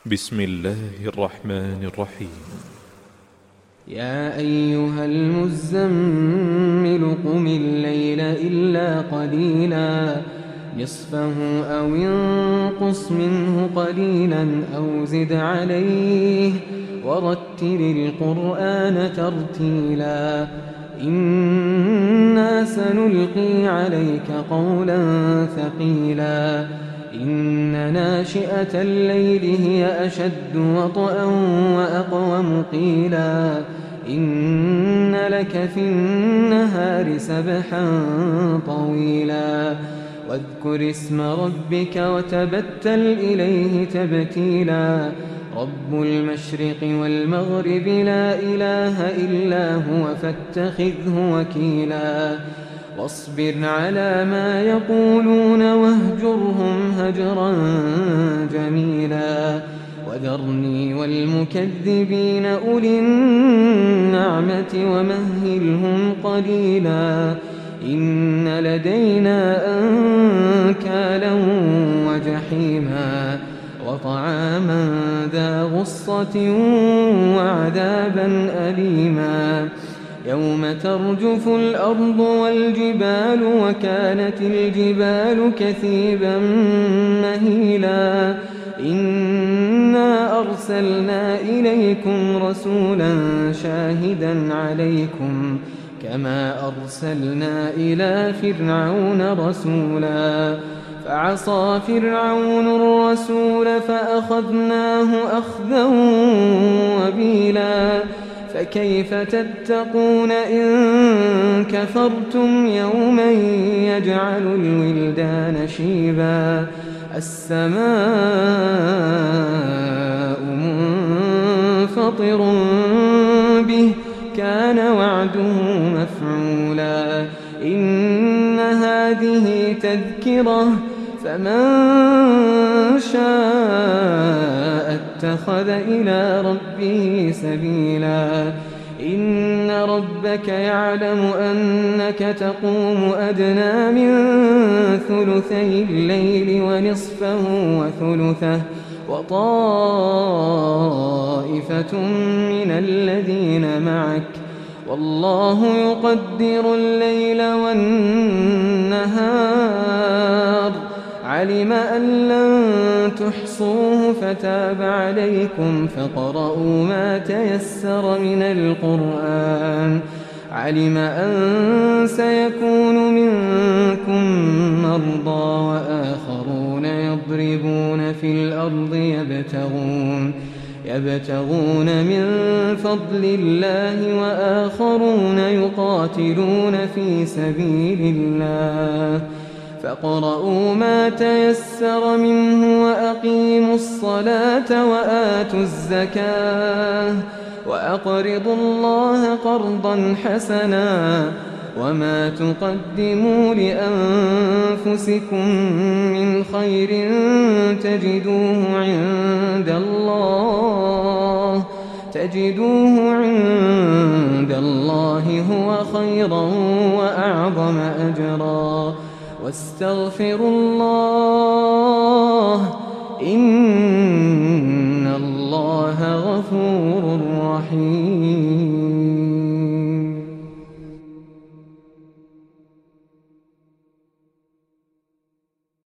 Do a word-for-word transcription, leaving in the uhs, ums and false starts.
بسم الله الرحمن الرحيم. يا أيها المزمل قم الليل إلا قليلا نصفه أو انقص منه قليلا أو زد عليه ورتل القرآن ترتيلا إنا سنلقي عليك قولا ثقيلا إن ناشئة الليل هي أشد وطئا وأقوم قيلا إن لك في النهار سبحا طويلا واذكر اسم ربك وتبتل إليه تبتيلا رب المشرق والمغرب لا إله إلا هو فاتخذه وكيلا واصبر على ما يقولون واهجرهم هجرا جميلا وذرني والمكذبين أولي النعمة ومهلهم قليلا إن لدينا أنكالا وجحيما وطعاما ذا غصة وعذابا أليما يوم ترجف الأرض والجبال وكانت الجبال كثيبا مهيلا إنا أرسلنا إليكم رسولا شاهدا عليكم كما أرسلنا إلى فرعون رسولا فعصى فرعون الرسول فأخذناه أخذا وبيلا فكيف تتقون إن كفرتم يوما يجعل الولدان شيبا السماء منفطر به كان وعده مفعولا إن هذه تذكرة فمن شاء اتخذ إلى ربه سبيلا إن ربك يعلم أنك تقوم أدنى من ثلثي الليل ونصفه وثلثه وطائفة من الذين معك والله يقدر الليل والنهار علم أن لن تحصوه فتاب عليكم فاقرؤوا ما تيسر من القرآن علم أن سيكون منكم مرضى وآخرون يضربون في الأرض يبتغون يبتغون من فضل الله وآخرون يقاتلون في سبيل الله فاقرؤوا ما تيسر منه وأقيموا الصلاة وآتوا الزكاة وأقرضوا الله قرضا حسنا وما تقدموا لأنفسكم من خير تجدوه عند الله تجدوه عند الله هو خيرا وأعظم أجرا واستغفروا الله إن